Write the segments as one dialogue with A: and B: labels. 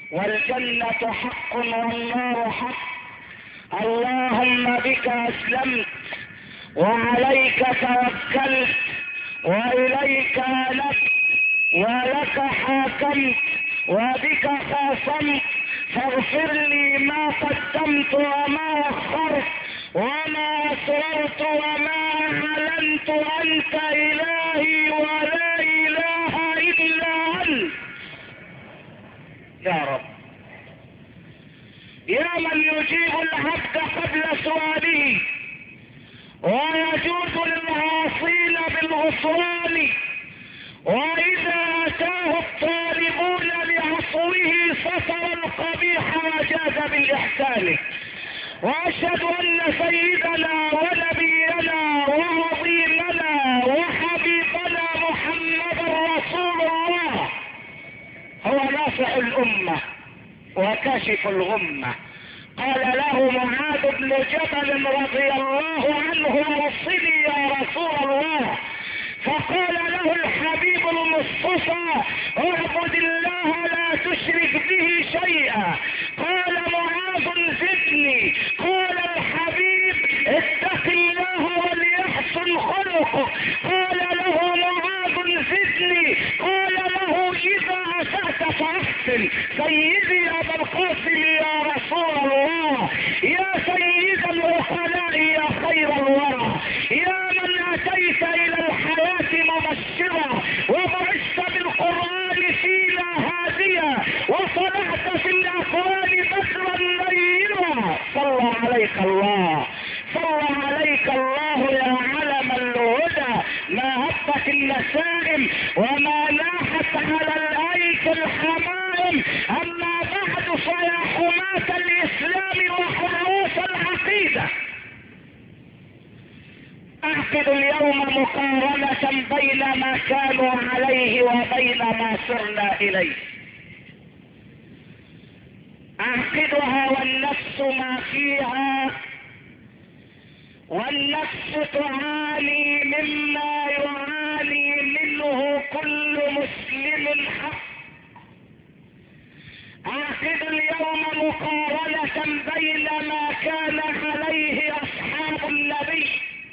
A: والجنة حق والنار حق. اللهم بك أسلمت وعليك توكلت وإليك أنبت ولك حاكمت وبك خاصمت، فاغفر لي ما قدمت وما أخرت وما أسررت وما أعلنت، أنت إلهي ولا إله إلا أنت. يا رب، يا من يجيب العبد قبل سؤاله ويجوز للعاصين بالغفران، وإذا أتاه الطالبون لعصره ستر القبيح وجاز بالإحسان. وأشهد أن سيدنا ونبينا وعظيمنا وحبيبنا محمد رسول الله هو ناصح الأمة وكاشف الغمة. قال له معاذ بن جبل رضي الله عنه: اوصني يا رسول الله. فقال له الحبيب المصطفى: اعبد الله لا تشرك به شيئا. قال معاذ: زدني. قال الحبيب: اتق الله وليحسن خلقك. قال له معاذ: زدني. قال له: اذا اسأت فاحسن. سيدي ابا القاسم يا رسول الله، يا سيد العقلاء، يا خير الورى، يا من اتيت الى الحياة مبشرا وبعثت بالقرآن فينا هاديا وصنعت في الاكوان بدرا منيرا. صلى عليك الله، صلى عليك الله يا علم الهدى. ما هبت النسائم وما لاحت على الايك الحمائم. اما بعد فيا حماة الاسلام وحراس العقيدة، اعقد اليوم مقارنة بين ما كانوا عليه وبين ما صرنا اليه. اعقدها والنفس ما فيها، والنفس تعاني مما يعاني منه كل مسلم حق. اعقد اليوم مقارنة بين ما كان عليه اصحاب النبي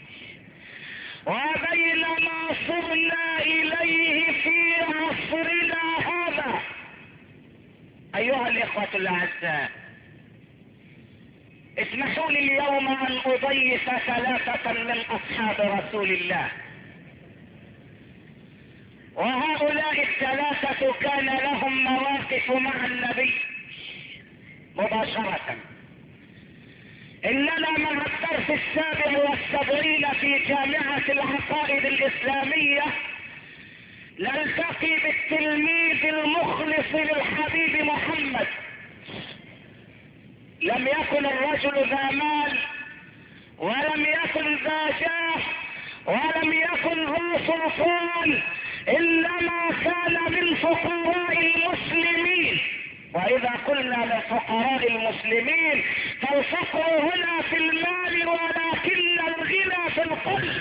A: وبين ما صرنا اليه في عصرنا هذا. ايها الاخوة الاعزاء، اسمحوا لي اليوم ان اضيف ثلاثة من اصحاب رسول الله، وهؤلاء الثلاثة كان لهم مواقف مع النبي مباشرة. اننا مع الدرس 77 في جامعة العقائد الاسلامية نلتقي بالتلميذ المخلص للحبيب محمد. لم يكن الرجل ذا مال ولم يكن ذا جاه ولم يكن ذا سلطان، انما كان من فقراء المسلمين. واذا قلنا لفقراء المسلمين فالفقر هنا في المال ولكن الغنى في القلب.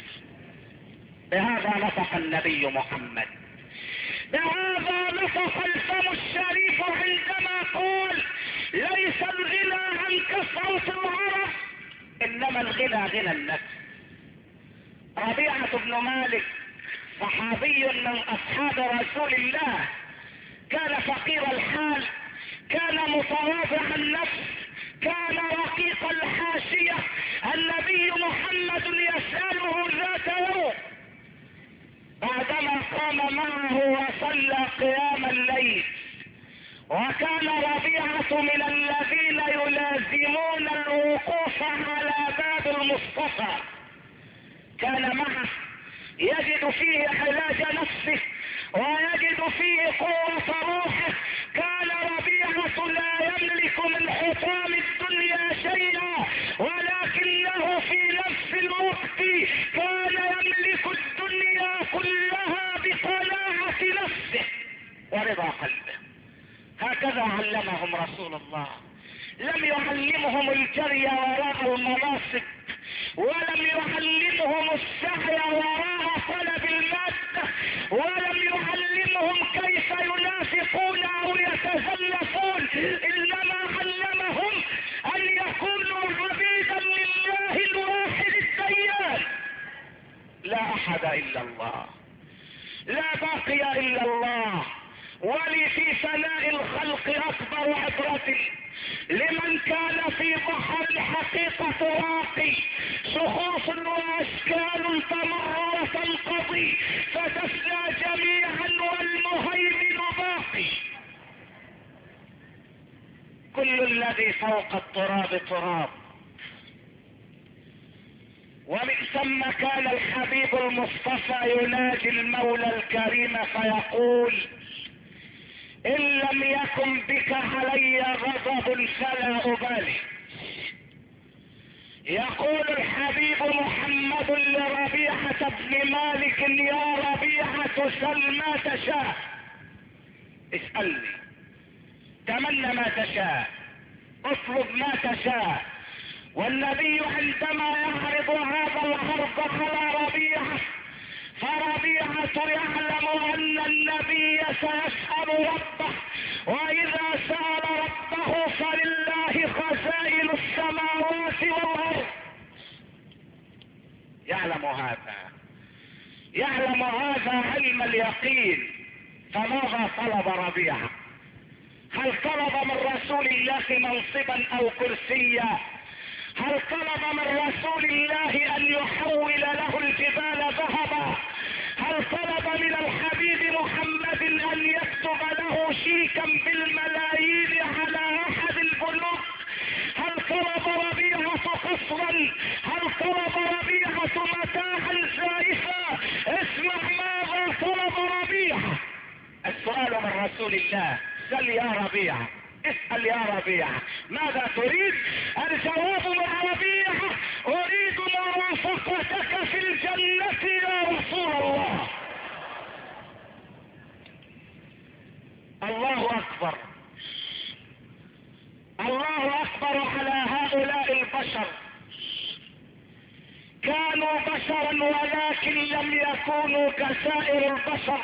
A: بهذا نطق النبي محمد، بهذا نطق الفم الشريف عندما قال: ليس الغنى عن كثرة العرب انما الغنى غنى النفس. ربيعة بن مالك صحابي من اصحاب رسول الله، كان فقير الحال، كان متواضع النفس، كان رقيق الحاشية. النبي محمد يسأله ذات يوم بعدما قام معه وصلى قيام الليل، وكان ربيعة من الذين يلازمون الوقوف على باب المصطفى، كان معه يجد فيه علاج نفسه ويجد فيه قوة روحه. كان ربيعة لا يملك من حطام الدنيا شيئا، ولكنه في نفس الوقت كان يملك الدنيا كلها بقناعة نفسه ورضا قلبه. هكذا علمهم رسول الله. لم يعلمهم الجري وراء المناصب، ولم يعلمهم السعي وراء طلب المادة، ولم يعلمهم كيف ينافقون او يتزلفون احد الا الله، لا باقي الا الله. ولي في ثناء الخلق اكبر عبرة لمن كان في بحر الحقيقة راقي، شخوص واشكال تمر وتنقضي فتفنى جميعا والمهيمن باقي. كل الذي فوق التراب تراب. ومن ثم كان الحبيب المصطفى يناجي المولى الكريم فيقول: ان لم يكن بك علي غضب فلا ابالي. يقول الحبيب محمد لربيعة بن مالك: يا ربيعة سل ما تشاء، اسألني، تمنى ما تشاء، اطلب ما تشاء. والنبي عندما يعرض هذا العرض على ربيعة، فربيعة يعلم ان النبي سيسأل ربه، واذا سأل ربه فلله خزائن السماوات والارض. يعلم هذا علم اليقين. فماذا طلب ربيعة؟ هل طلب من رسول الله منصبا او كرسيا؟ هل طلب من رسول الله ان يحول له الجبال ذهبا؟ هل طلب من الحبيب محمد ان يكتب له شيكا بالملايين على احد البنوك؟ هل طلب ربيعة قصرا؟ هل طلب ربيعة متاعا زائفا؟ اسمع ماذا طلب ربيعة. السؤال من رسول الله: سل يا ربيعة، اسأل يا ربيعة، ماذا تريد؟ الجواب من ربيعة: اريد مرافقتك في الجنة يا رسول الله. الله اكبر، الله اكبر على هؤلاء البشر. كانوا بشرا ولكن لم يكونوا كسائر البشر.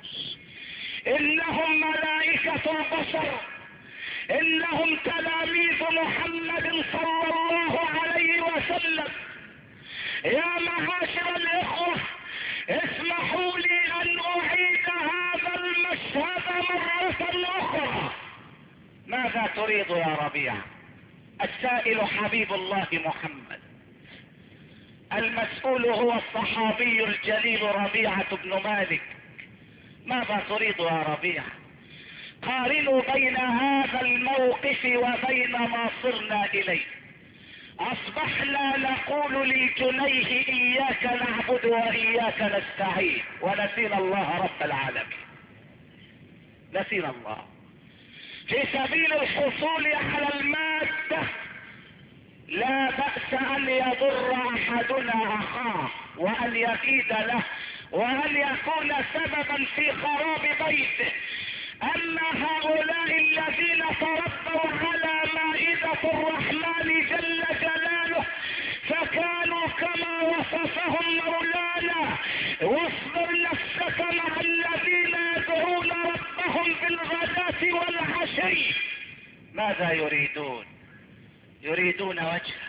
A: انهم ملائكة البشر، انهم تلاميذ محمد صلى الله عليه وسلم. يا معاشر الاخوة، اسمحوا لي ان اعيد هذا المشهد مرة اخرى. ماذا تريد يا ربيعة؟ السائل حبيب الله محمد، المسؤول هو الصحابي الجليل ربيعة بن مالك. ماذا تريد يا ربيعة؟ قارنوا بين هذا الموقف وبين ما صرنا اليه. اصبحنا نقول للجنيه: اياك نعبد واياك نستعين، ونسينا الله رب العالمين. نسينا الله. في سبيل الحصول على المادة لا بأس ان يضر احدنا اخاه وان يكيد له وان يكون سببا في خراب بيته. اما هؤلاء الذين تربوا على مائدة الرحمن جل جلاله فكانوا كما وصفهم مولانا: واصبر نفسك مع الذين يدعون ربهم بالغداة والعشي. ماذا يريدون؟ يريدون وجهه،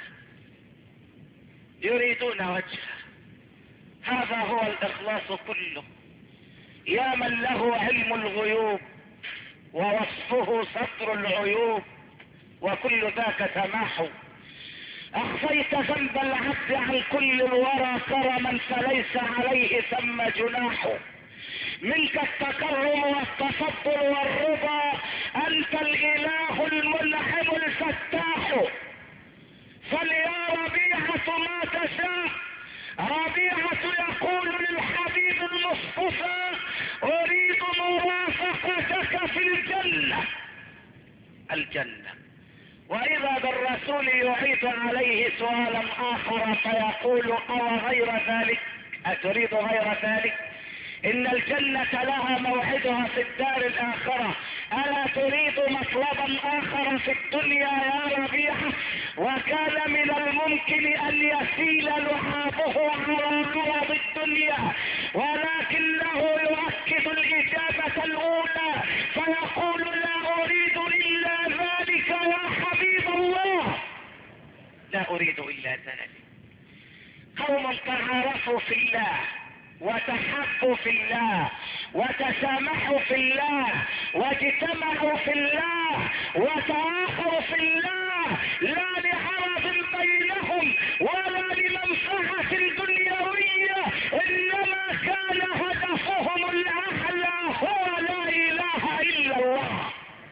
A: يريدون وجهه. هذا هو الاخلاص كله. يا من له علم الغيوب ووصفه ستر العيوب، وكل ذاك تماحو. اخفيت ذنب العبد عن كل الورى كرما فليس عليه ثم جناح. منك التكرم والتفضل والرضا، انت الاله المنعم الفتاح. فليا ربيعة ما تشاء. ربيعة يقول للحبيب المصطفى: اريد مرافقتك في الجنة. الجنة. واذا بالرسول يعيد عليه سؤالا اخر فيقول: او غير ذلك؟ اتريد غير ذلك؟ ان الجنة لها موعدها في الدار الاخرة، الا تريد مطلبا اخر في الدنيا يا ربيعة؟ وكان من الممكن ان يسيل لعابه على عرض الدنيا، ولكنه يؤكد الاجابة الاولى فيقول: لا اريد الا ذلك يا حبيب الله. لا اريد الا ذلك. قوم تعارفوا في الله وتحبوا في الله وتسامحوا في الله واجتمعوا في الله وتآخوا في الله، لا لعرض بينهم ولا لمنفعة دنيوية، انما كان هدفهم الاعلى هو لا اله الا الله.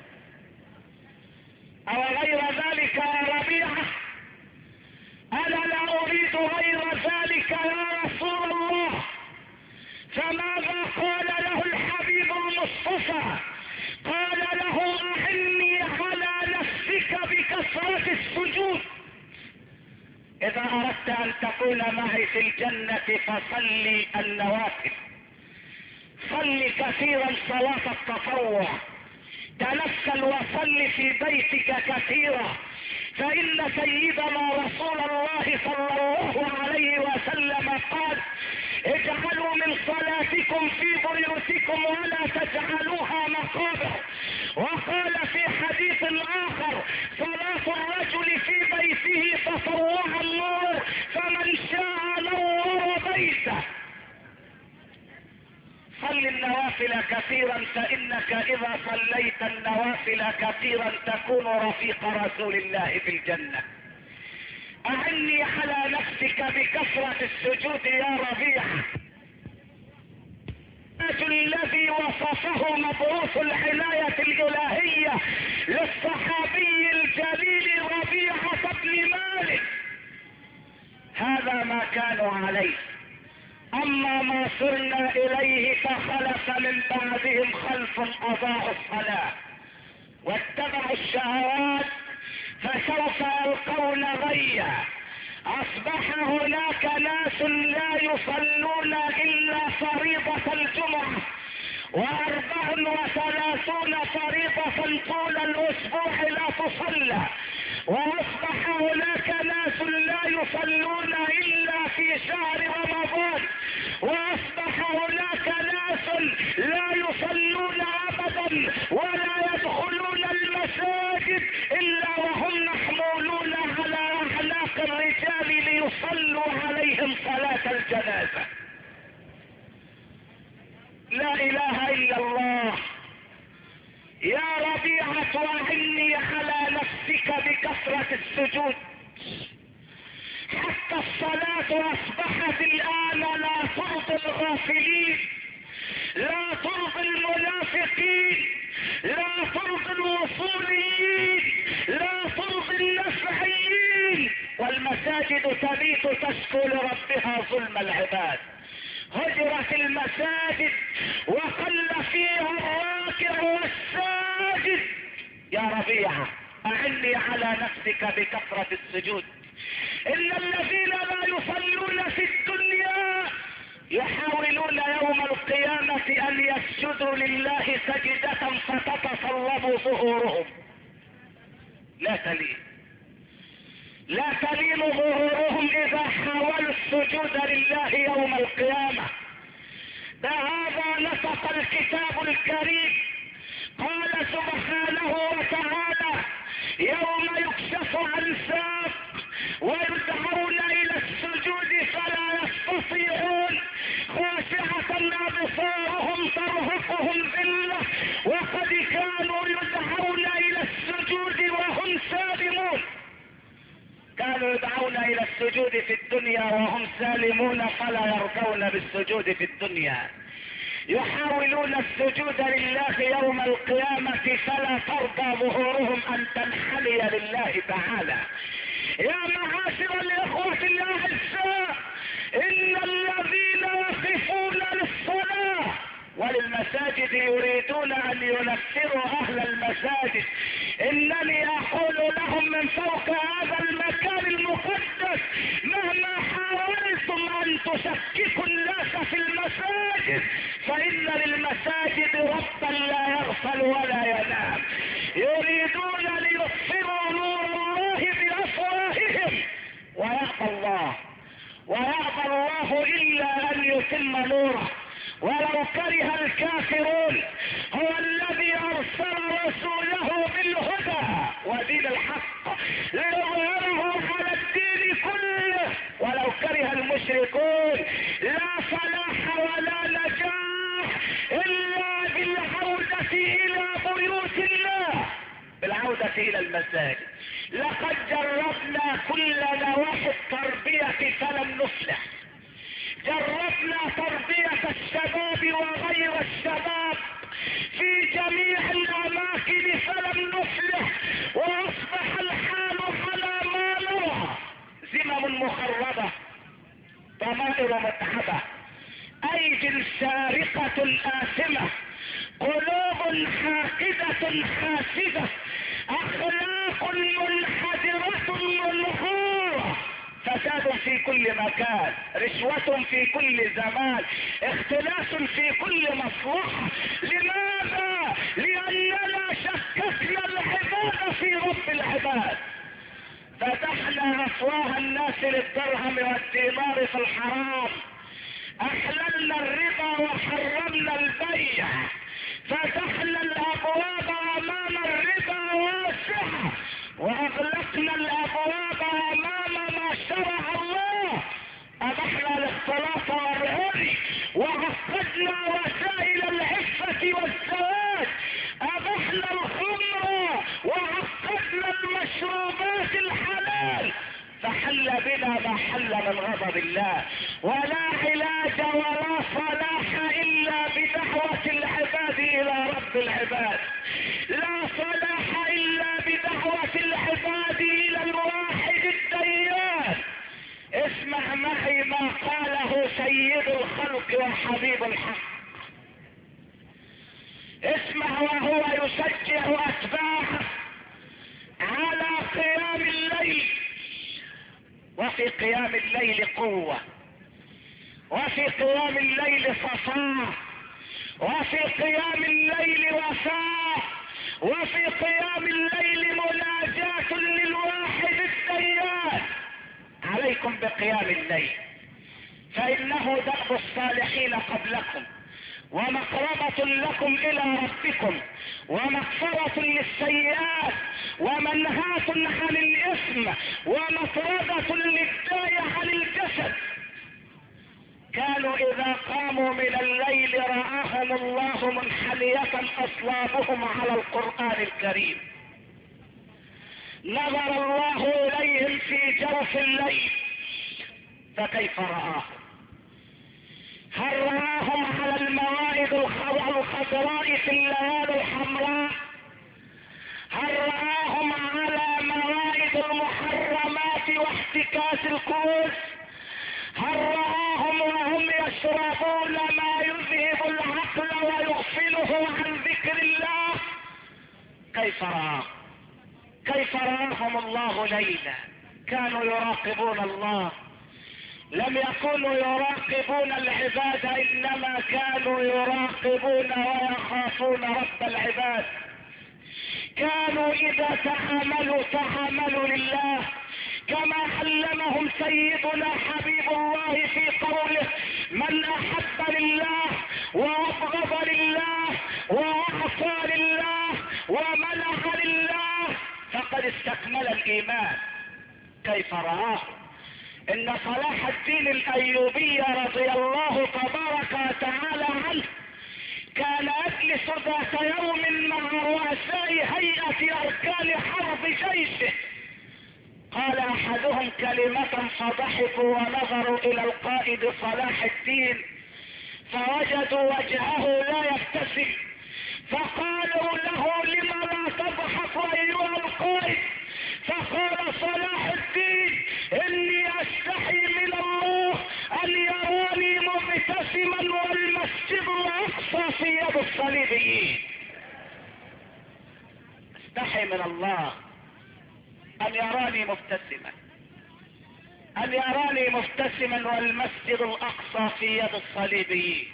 A: او غير ذلك يا ربيعة؟ انا لا اريد غير ذلك يا رسول الله. فماذا قال له الحبيب المصطفى؟ قال له اعني على نفسك بكثرة السجود. اذا اردت ان تكون معي في الجنة فصلي النوافل، صل كثيرا صلاة التطوع، تنفل وصل في بيتك كثيرا، فإن سيدنا رسول الله صلى الله عليه وسلم قال اجعلوا من صلاتكم في بيوتكم ولا تجعلوها مقابر. وقال في حديث آخر صلاة الرجل في بيته تطوع النور، فمن شاء نور بيته. صل النوافل كثيرا، فإنك إذا صليت النوافل كثيرا تكون رفيق رسول الله في الجنة. أعني على نفسك بكثرة السجود يا ربيعة. الذي وصفه مبعوث العناية الإلهية للصحابي الجليل ربيعة بن مالك، هذا ما كانوا عليه. اما ما صرنا اليه فخلف من بعدهم خلف اضاعوا الصلاة واتبعوا الشهوات فسوف يلقون غيا. اصبح هناك ناس لا يصلون الا فريضة الجمعة، 34 فريضة طول الاسبوع لا تصلى. واصبح هناك ناس لا يصلون الا في شهر رمضان، واصبح هناك ناس لا يصلون ابدا ولا يدخلون المساجد الا وهم محمولون على اعناق الرجال ليصلوا عليهم صلاة الجنازة. لا اله الا الله. يا ربيعة اعني على نفسك بكثرة السجود. حتى الصلاة اصبحت الان لا ترضي الغافلين، لا ترضي المنافقين، لا ترضي الوصوليين، لا ترضي النفعيين، والمساجد تبيت تشكو لربها ظلم العباد. هجرت المساجد وقل فيها الراكع والساجد. يا ربيعة اعني على نفسك بكثرة السجود. ان الذين لا يصلون في الدنيا يحاولون يوم القيامة ان يسجدوا لله سجدة فتتصلب ظهورهم. لا تلين ظهورهم اذا حاولوا السجود لله يوم القيامة. بهذا نطق الكتاب الكريم. قال سبحانه وتعالى يوم يكشف عن ساق ويدعون الى السجود فلا يستطيعون، خاشعة ابصارهم ترهقهم ذلة وقد كانوا يدعون الى السجود وهم سالمون. كانوا يدعون الى السجود في الدنيا وهم سالمون فلا يرضون بالسجود في الدنيا. يحاولون السجود لله يوم القيامة فلا ترضى ظهورهم ان تنحني لله تعالى. يا معاشر الاخوة الاعزاء، ان الذين يقفون للصلاة وللمساجد يريدون ان ينفروا اهل المساجد، انني اقول لهم من فوق هذا المكان المقدس مهما حاولتم ان تشككوا الناس في المساجد فان للمساجد ربا لا يغفل ولا ينام. يريدون ليطفئوا نور الله بافواههم ويأبى الله الا ان يتم نوره ولو كره الكافرون. هو الذي ارسل رسوله بالهدى ودين الحق ليظهره على الدين كله ولو كره المشركون. لا فلاح الى المساجد. لقد جربنا كل نواحي التربية فلم نفلح. جربنا تربية الشباب وغير الشباب في جميع الاماكن فلم نفلح، واصبح الحال على ما نرى: زمم مخربة، ضمائر متعبة، ايدي سارقة آثمة، قلوب حاقدة حاسدة، اخلاق منحدرة منهورة، فساد في كل مكان، رشوة في كل زمان، اختلاس في كل مصلحة. لماذا؟ لاننا شككنا العباد في رب العباد، فتحنا افواه الناس للدرهم والدينار في الحرام، احللنا الربا وحرمنا البيع، فتحنا الابواب امام الربا واسعة، واغلقنا الابواب امام ما شرع الله، ابحنا الاختلاط والعري، وعقدنا وسائل العفة والزواج، ابحنا الخمر وعقدنا المشروبات الحلال، فحل بنا ما حل من غضب الله. ولا علاج ولا صلاح الا بدعوة العباد الى رب العباد، لا صلاح الا بدعوة العباد الى الواحد الديان. اسمع معي ما قاله سيد الخلق وحبيب الحق، اسمع وهو يشجع اتباعه على قيام الليل. وفي قيام الليل قوة، وفي قيام الليل صفاء، وفي قيام الليل وفاء، وفي قيام الليل مناجاة للواحد الديان. عليكم بقيام الليل، فإنه درب الصالحين قبلكم، ومقربة لكم إلى ربكم، ومغفرة للسيئات، ومنهاة عن الإثم، ومطردة للداء عن الجسد. كانوا إذا قاموا من الليل رآهم الله منحنية أصلابهم على القرآن الكريم، نظر الله إليهم في جوف الليل، فكيف رآهم؟ هل رآهم على الموائد الخضراء في الليالي الحمراء؟ هل رآهم على موائد المحرمات واحتكاس الكؤوس؟ هل رآهم وهم يشربون ما يذهب العقل ويغفله عن ذكر الله؟ كيف رآهم؟ كيف رآهم الله ليلا؟ كانوا يراقبون الله، لم يكونوا يراقبون العباد، انما كانوا يراقبون ويخافون رب العباد. كانوا اذا تعاملوا لله، كما علمهم سيدنا حبيب الله في قوله: من احب لله وابغض لله واعطى لله ومنع لله فقد استكمل الايمان. كيف رآه؟ ان صلاح الدين الايوبي رضي الله تبارك وتعالى عنه كان يجلس ذات يوم مع رؤساء هيئة اركان حرب جيشه، قال احدهم كلمة فضحكوا ونظروا الى القائد صلاح الدين فوجدوا وجهه لا يبتسم، فقالوا له: لم لا تضحك ايها القائد؟ فقال صلاح الدين: اني استحي من الله ان يراني مبتسما والمسجد الاقصى في يد الصليبيين. استحي من الله ان يراني مبتسما، ان يراني مبتسما والمسجد الاقصى في يد الصليبيين.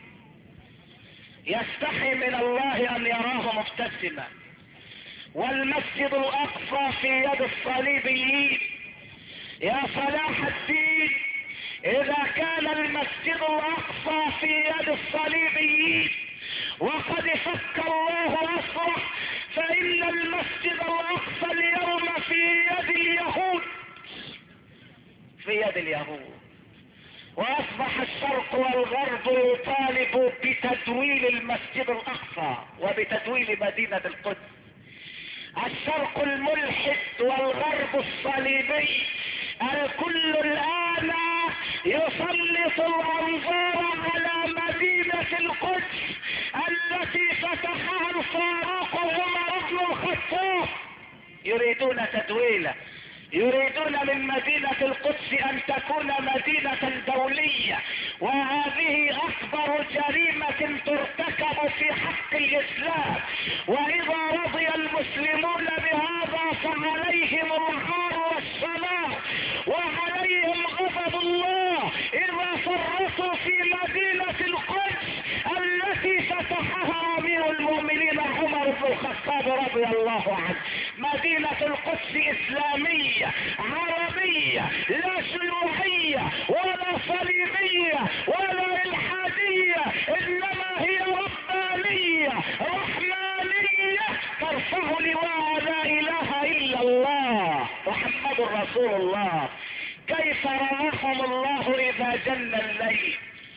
A: يستحي من الله ان يراه مبتسما والمسجد الاقصى في يد الصليبيين. يا صلاح الدين، اذا كان المسجد الاقصى في يد الصليبيين وقد فك الله اسره، فان المسجد الاقصى اليوم في يد اليهود، في يد اليهود. واصبح الشرق والغرب يطالب بتدويل المسجد الاقصى وبتدويل مدينة القدس. الشرق الملحد والغرب الصليبي الكل الآن يسلط الأنظار على مدينة القدس التي فتحها الفاروق عمر بن الخطاب. يريدون تدويله، يريدون من مدينة القدس ان تكون مدينة دولية، وهذه اكبر جريمة ترتكب في حق الاسلام. واذا رضي المسلمون بهذا فعليهم العار والسلام وعليهم غضب الله اذا فرطوا في مدينة القدس التي فتحها امير المؤمنين عمر بن الخطاب رضي الله عنه. مدينة القدس اسلامية عربية، لا شيوعية ولا صليبية ولا الحادية، انما هي ربانية رحمانية ترفع لواء لا اله الا الله محمد رسول الله. كيف رآهم الله اذا جن الليل؟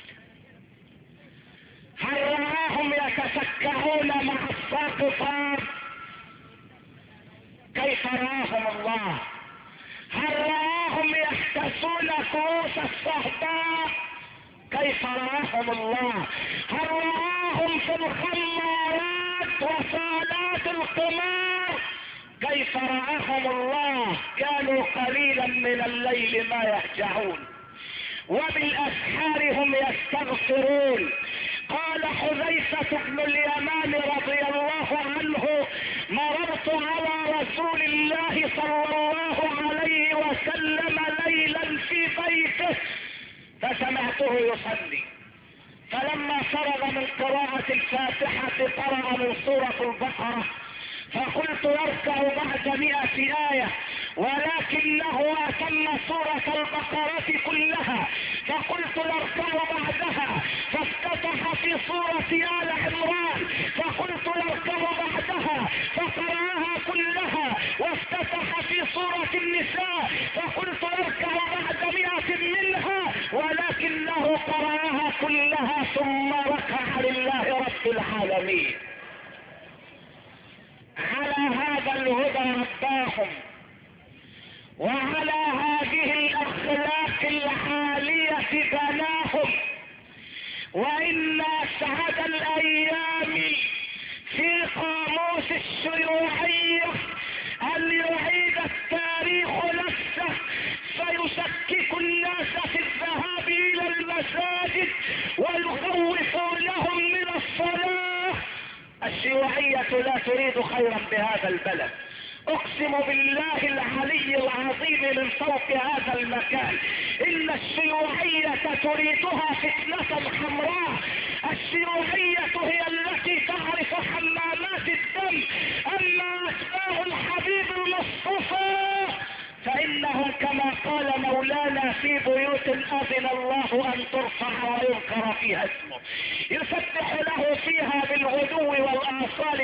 A: هل رآهم يتفكهون مع الساقطات؟ كيف رآهم الله؟ هل رآهم يحتسون كؤوس الصهباء؟ كيف رآهم الله؟ هل رآهم في الخمارات وصالات القمار؟ كيف رآهم الله؟ كانوا قليلا من الليل ما يهجعون وبالاسحار هم يستغفرون. قال حذيفة بن اليمان رضي الله عنه: مررت على رسول الله صلى الله عليه وسلم ليلا في بيته فسمعته يصلي، فلما فرغ من قراءة الفاتحة قرأ من سورة البقرة، فقلت يركع بعد 100 آية، ولكنه أتم سورة البقرة كلها، فقلت يركع بعدها، فافتتح في سورة آل عمران، فقلت يركع بعدها، فقرأها كلها، وافتتح في سورة النساء، فقلت يركع بعد 100 منها، ولكنه قرأها كلها ثم ركع لله رب العالمين. على هذا الهدى رباهم، وعلى هذه الاخلاق العالية بناهم. وان اسعد الايام في قاموس الشيوعية ان يعيد التاريخ نفسه فيشكك الناس في الذهاب الى المساجد ويخوفونهم من الصلاة. الشيوعية لا تريد خيرا بهذا البلد، اقسم بالله العلي العظيم من فوق هذا المكان ان الشيوعية تريدها فتنة حمراء. الشيوعية هي التي تعرف حمامات الدم، اما اتباع الحبيب المصطفى فانهم كما قال مولانا في بيوت اذن الله ان ترفع ويذكر فيها اسمه يسبح له فيها بالغدو والاصال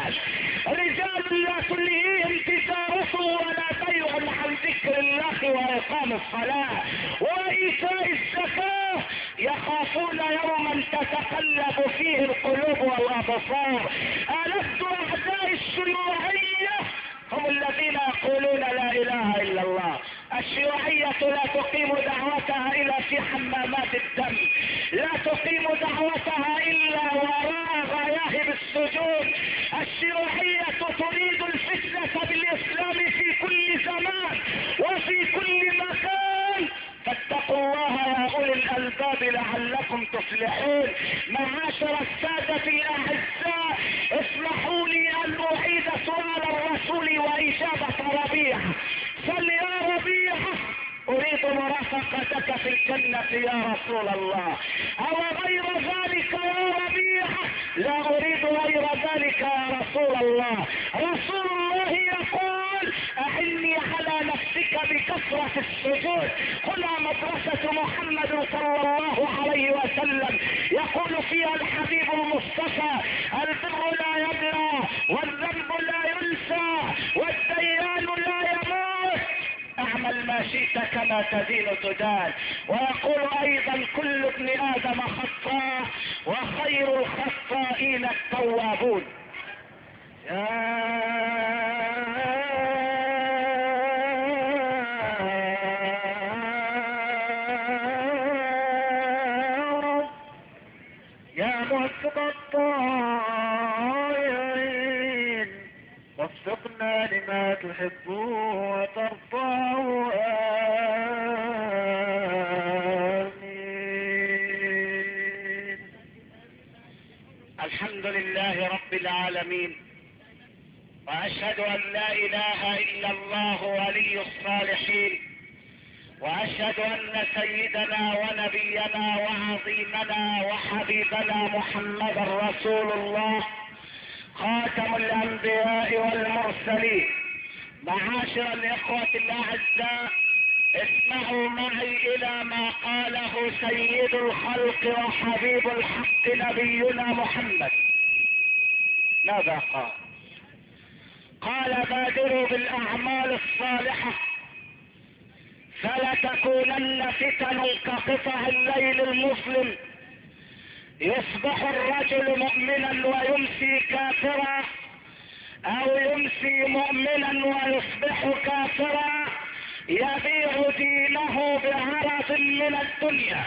A: رجال لا تلهيهم تجارة ولا بيع عن ذكر الله واقام الصلاة وايتاء الزكاة يخافون يوما تتقلب فيه القلوب والابصار. ألست اعداء الشيوعية هم الذين يقولون لا اله الا الله. الشيوعية لا تقيم دعوتها الا في حمامات الدم، لا تقيم دعوتها الا وراء غياهب السجون. الشيوعية تريد الفتنة بالاسلام في كل زمان وفي كل مكان. فاتقوا الله يا اولي الالباب لعلكم تفلحون. معاشر السادة الاعزاء، اسمحوا لي ان اعيد سؤال الرسول واجابة ربيعة. فليا ربيعة اريد مرافقتك في الجنة يا رسول الله، او غير ذلك يا ربيعة؟ لا اريد غير ذلك يا رسول الله. رسول الله يقول اعني على نفسك بكثرة السجود. هنا مدرسة محمد صلى الله عليه وسلم يقول فيها الحبيب المصطفى: البر لا يبلى والذنب لا ينسى والديان لا يموت، اعمل ما شئت كما تدين تدان. ويقول ايضا: كل ابن ادم خطاء وخير الخطائين التوابون. يا
B: رزق الطائعين وفقنا لما تحب وترضى. آمين.
A: الحمد لله رب العالمين، وأشهد أن لا إله إلا الله ولي الصالحين، وأشهد أن سيدنا ونبينا وعظيمنا وحبيبنا محمد رسول الله خاتم الأنبياء والمرسلين. معاشر الإخوة الأعزاء، اسمعوا معي إلى ما قاله سيد الخلق وحبيب الحق نبينا محمد. ماذا قال؟ قال: بادروا بالأعمال الصالحة فلتكونن فتن كقطع الليل المظلم، يصبح الرجل مؤمنا ويمسي كافرا، او يمسي مؤمنا ويصبح كافرا، يبيع دينه بعرض من الدنيا.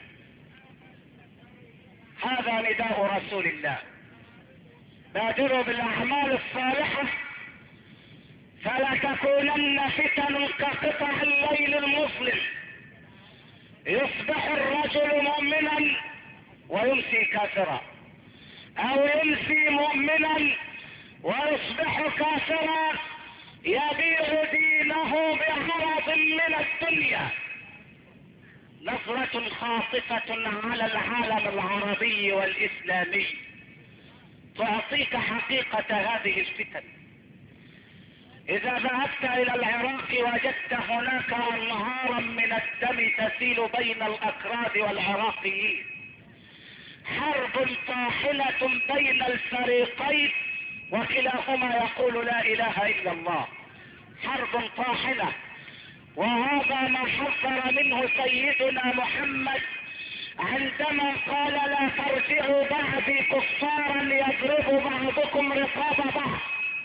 A: هذا نداء رسول الله: بادروا بالاعمال الصالحة فلتكونن فتن كقطع الليل المظلم، يصبح الرجل مؤمنا ويمسي كافرا، او يمسي مؤمنا ويصبح كافرا، يبيع دينه بعرض من الدنيا. نظرة خاطفة على العالم العربي والإسلامي تعطيك حقيقة هذه الفتن. إذا ذهبت إلى العراق وجدت هناك أنهارا من الدم تسيل بين الأكراد والعراقيين، حرب طاحنة بين الفريقين وكلاهما يقول لا إله إلا الله. حرب طاحنة، وهذا ما حذر منه سيدنا محمد عندما قال: لا ترجعوا بعدي كفارا يضرب بعضكم رقاب بعض.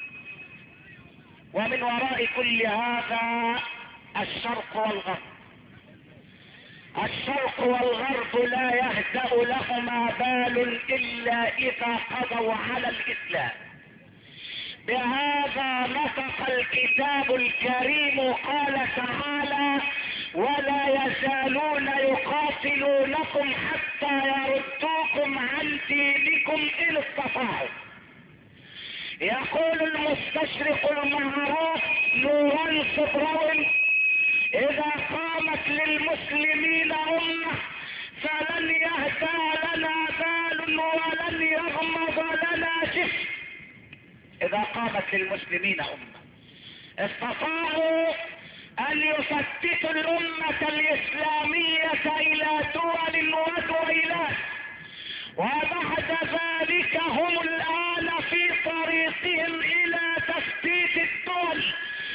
A: ومن وراء كل هذا الشرق والغرب. الشرق والغرب لا يهدأ لهما بال إلا إذا قضوا على الإسلام. بهذا نطق الكتاب الكريم، قال تعالى: ولا يزالون يقاتلونكم حتى يردوكم عن دينكم إن استطاعوا. يقول المستشرق المعروف نوران صبراوي: إذا قامت للمسلمين أمة فلن يهدى لنا بال ولن يغمض لنا جسم. إذا قامت للمسلمين أمة استطاعوا أن يفتتوا الأمة الإسلامية إلى دول ودويلات، وبعد ذلك هم الآن في طريقهم إلى تفتيت الدول،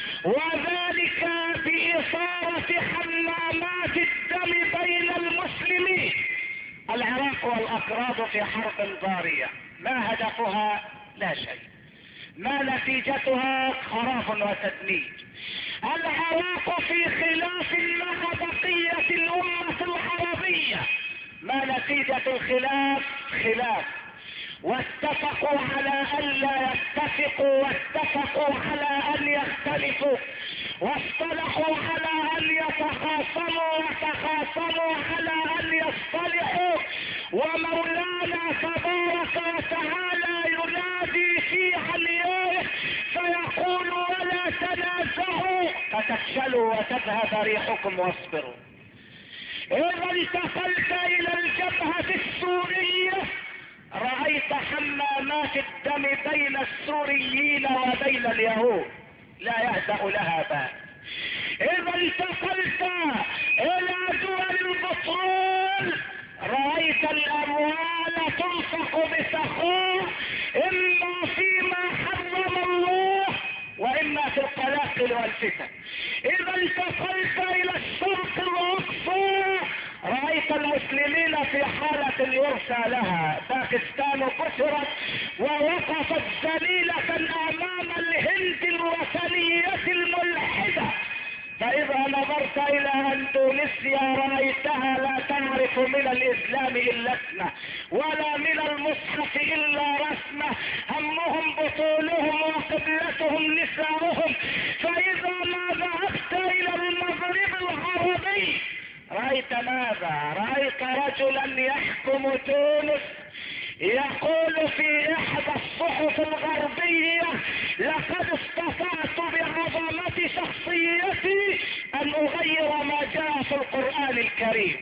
A: وذلك بإثارة حمامات الدم بين المسلمين. العراق والأكراد في حرب ضارية، ما هدفها؟ لا شيء. ما نتيجتها؟ خراب وتدمير. العراق في خلاف مع بقية الأمة العربية. ما نتيجة الخلاف؟ خلاف. واتفقوا على أن لا يتفقوا، واتفقوا على أن يختلفوا، واصطلحوا على أن يتخاصموا، وتخاصموا على أن يصطلحوا. ومولانا تبارك وتعالى ينادي في عليائه فيقول: ولا تنازعوا فتفشلوا وتذهب ريحكم واصبروا. إذا انتقلت إلى الجبهة السورية رأيت حمامات الدم بين السوريين وبين اليهود، لا يهدأ لها بال. إذا انتقلت إلى دول البترول رأيت الأموال تنفق بسخاء، إما فيما حرم الله وإما في القلاقل والفتن. إذا انتقلت إلى الشرق الأقصى رأيت المسلمين في حالة يرثى لها. باكستان كسرت ووقفت ذليلة أمام الهند الوثنية الملحدة. فإذا نظرت الى اندونيسيا رأيتها لا تعرف من الاسلام الا اسمه ولا من المصحف الا رسمه، همهم بطولهم وقبلتهم نساؤهم. فاذا ما ذهبت الى المغرب العربي رأيت ماذا؟ رأيت رجلا يحكم تونس يقول في احدى الصحف الغربية: لقد استطعت بعظمة شخصيتي ان اغير ما جاء في القرآن الكريم.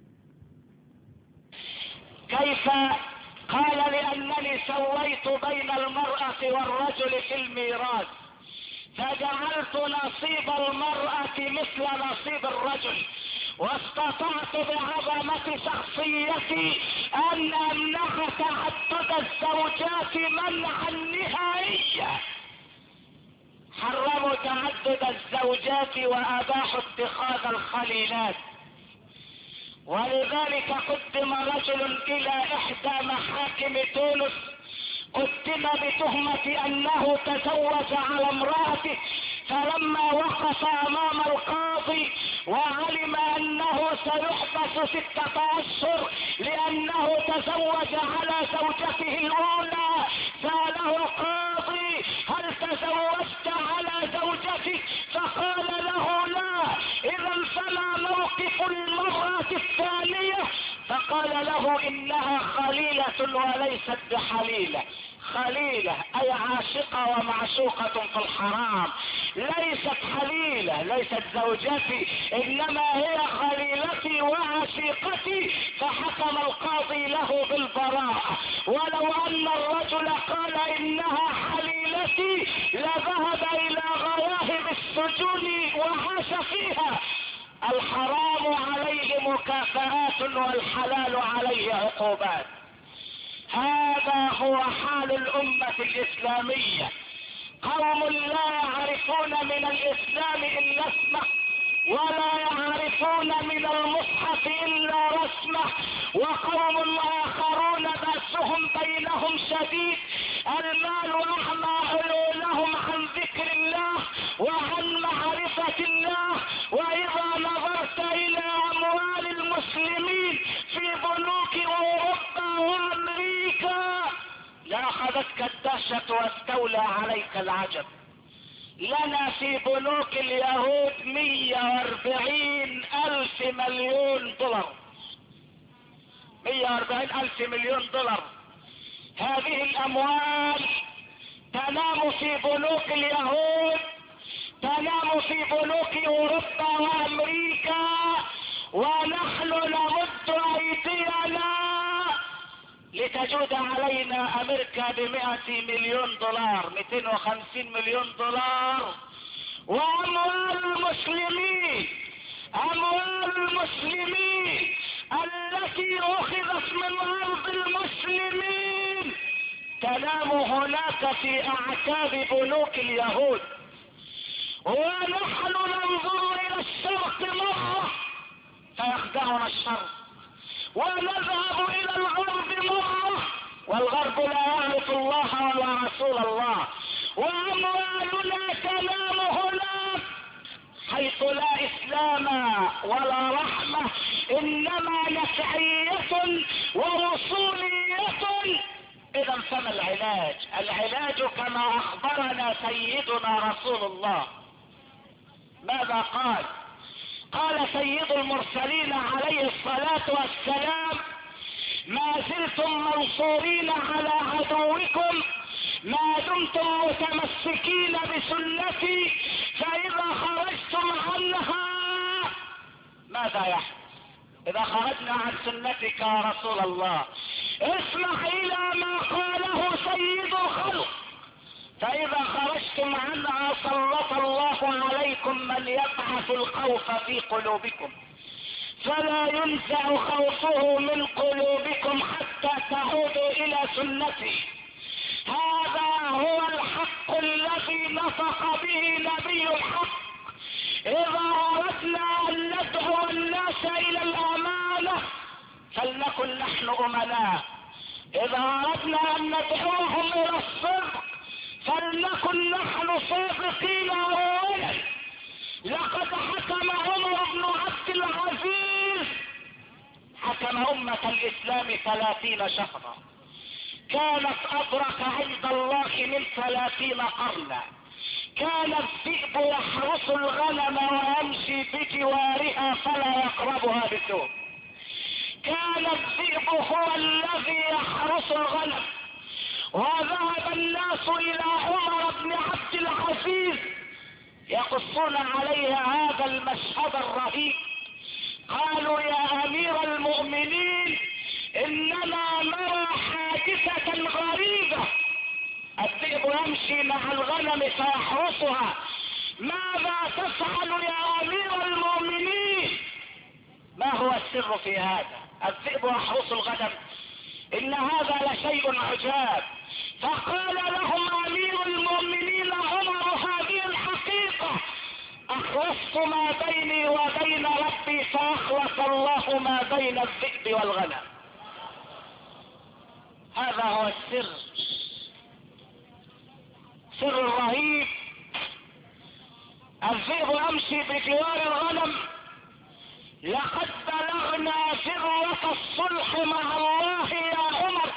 A: كيف؟ قال: لانني سويت بين المرأة والرجل في الميراث، فجعلت نصيب المرأة مثل نصيب الرجل، واستطعت بعظمة شخصيتي ان امنع تعدد الزوجات منعا نهائيا. حرموا تعدد الزوجات واباحوا اتخاذ الخليلات. ولذلك قدم رجل الى احدى محاكم تونس، قدم بتهمة انه تزوج على امرأته، فلما وقف امام القاضي وعلم انه سيحبس 6 اشهر لانه تزوج على زوجته الاولى، سأله القاضي: هل تزوجت على زوجتك؟ فقال له: لا. اذا فما موقف المرأة الثانية؟ فقال له: انها خليلة وليست بحليلة. خليلة اي عاشقة ومعشوقة في الحرام، ليست حليلة، ليست زوجتي، انما هي خليلتي وعشيقتي. فحكم القاضي له بالبراءة. ولو ان الرجل قال انها حليلتي لذهب الى غواهب السجون وعاش فيها. الحرام عليه مكافآت والحلال عليه عقوبات. هذا هو حال الأمة الإسلامية، قوم لا يعرفون من الإسلام إلا اسمه، ولا يعرفون من المصحف إلا رسمه، وقوم آخرون بأسهم بينهم شديد، المال أعمى عيونهم عن ذكر الله وعن معرفة الله. وإذا نظرت إلى أموال المسلمين في بنوك أوروبا وأمريكا لأخذتك الدهشة واستولى عليك العجب. لنا في بنوك اليهود 140 ألف مليون دولار، 140 ألف مليون دولار. هذه الأموال تنام في بنوك اليهود، تنام في بنوك أوروبا وأمريكا، ونحن نمد أيدينا لتجود علينا أمريكا ب100 مليون دولار، 250 مليون دولار. وأموال المسلمين، أموال المسلمين التي أخذت من أرض المسلمين تنام هناك في أعتاب بنوك اليهود. ونحن ننظر إلى الشرق مرة فيخدعنا الشرق، ونذهب إلى الغرب مرة والغرب لا يعرف الله ولا رسول الله. وأموالنا تنام هناك حيث لا إسلام ولا رحمة، إنما نفعية ورسولية. إذا فما العلاج؟ العلاج كما أخبرنا سيدنا رسول الله. ماذا قال؟ قال سيد المرسلين عليه الصلاة والسلام: ما زلتم منصورين على عدوكم ما دمتم متمسكين بسنتي، فإذا خرجتم عنها ماذا يحدث؟ إذا خرجنا عن سنتك يا رسول الله اسمح إلى ما قاله سيد الخلق: فإذا خرجتم عنها سلط الله عليكم من يبعث الخوف في قلوبكم، فلا ينزع خوفه من قلوبكم حتى تعودوا إلى سنتي. هذا هو الحق الذي نطق به نبي الحق. إذا أردنا أن ندعو الناس إلى الأمانة فلنكن نحن أمناء، إذا أردنا أن ندعوهم إلى الصدق فلنكن نحن صادقين أولا. لقد حكم حكم أمة الإسلام 30 شهرا، كانت أبرك عند الله من 30 قرنا. كان الذئب يحرس الغنم ويمشي بجوارها فلا يقربها بسوء. كان الذئب هو الذي يحرس الغنم. وذهب الناس إلى عمر بن عبد العزيز يقصون عليه هذا المشهد الرهيب. قالوا يا أمير المؤمنين إننا نرى حادثة غريبة، الذئب يمشي مع الغنم فيحرسها، ماذا تفعل يا أمير المؤمنين؟ ما هو السر في هذا؟ الذئب يحرس الغنم، إن هذا لشيء عجاب. فقال لهم أمير المؤمنين عمر هذه الحقيقة، أخلصت ما بيني وبين ربي فأخلص الله ما بين الذئب والغنم. هذا هو السر، سر رهيب. الذئب يمشي بجوار الغنم. لقد بلغنا ذروة الصلح مع الله يا عمر.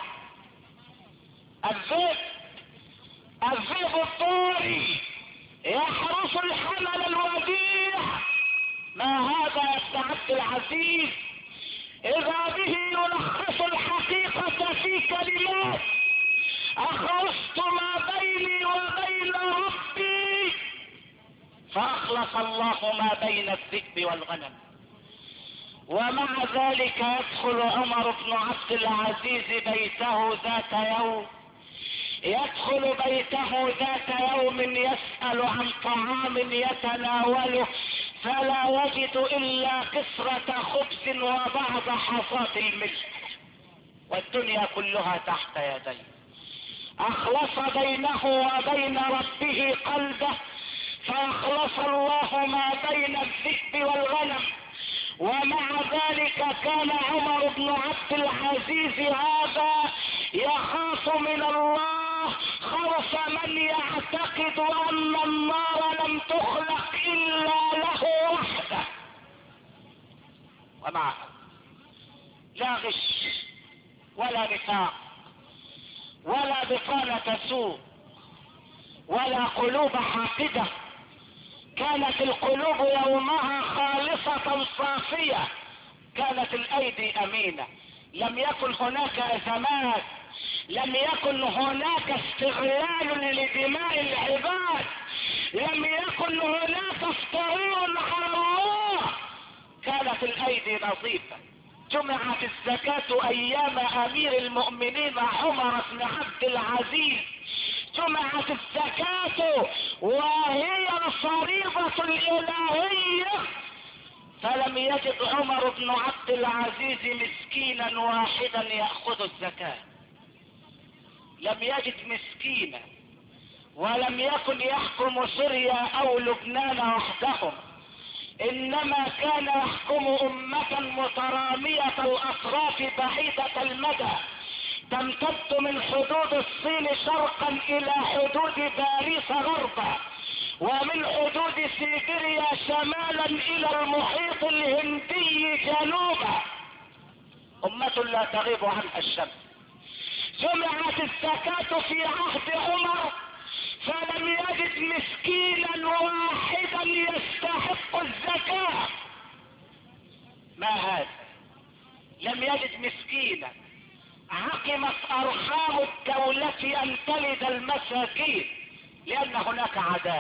A: الذئب الطوري يحرس الحمل الوديع. ما هذا يا ابن عبد العزيز؟ إذا به يلخص الحقيقة في كلمات: أخلصت ما بيني وبين ربي فأخلص الله ما بين الذئب والغنم. ومع ذلك يدخل عمر بن عبد العزيز بيته ذات يوم يسأل عن طعام يتناوله فلا يجد إلا كسرة خبز وبعض حصاة الملح والدنيا كلها تحت يديه. أخلص بينه وبين ربه قلبه فأخلص الله ما بين الذئب والغنم. ومع ذلك كان عمر بن عبد العزيز هذا يخاف من الله خوف من يعتقد أن النار لم تخلق إلا له وحده. ومعه لا غش ولا نفاق ولا بطانة سوء ولا قلوب حاقدة. كانت القلوب يومها خالصة صافية، كانت الأيدي أمينة، لم يكن هناك أزمات، لم يكن هناك استغلال لدماء العباد، لم يكن هناك افتراء على الله، كانت الأيدي نظيفة. جمعت الزكاة أيام أمير المؤمنين عمر بن عبد العزيز، جمعت الزكاة وهي الفريضة الإلهية، فلم يجد عمر بن عبد العزيز مسكينا واحدا يأخذ الزكاة، لم يجد مسكينا، ولم يكن يحكم سوريا أو لبنان وحدهم، إنما كان يحكم أمة مترامية الأطراف بعيدة المدى تمتد من حدود الصين شرقا إلى حدود باريس غربا، ومن حدود سيبيريا شمالا إلى المحيط الهندي جنوبا، أمة لا تغيب عنها الشمس. جمعت الزكاة في عهد عمر فلم يجد مسكينا واحدا يستحق الزكاة. ما هذا؟ لم يجد مسكينا. عقمت أرحام الدولة أن تلد المساكين، لأن هناك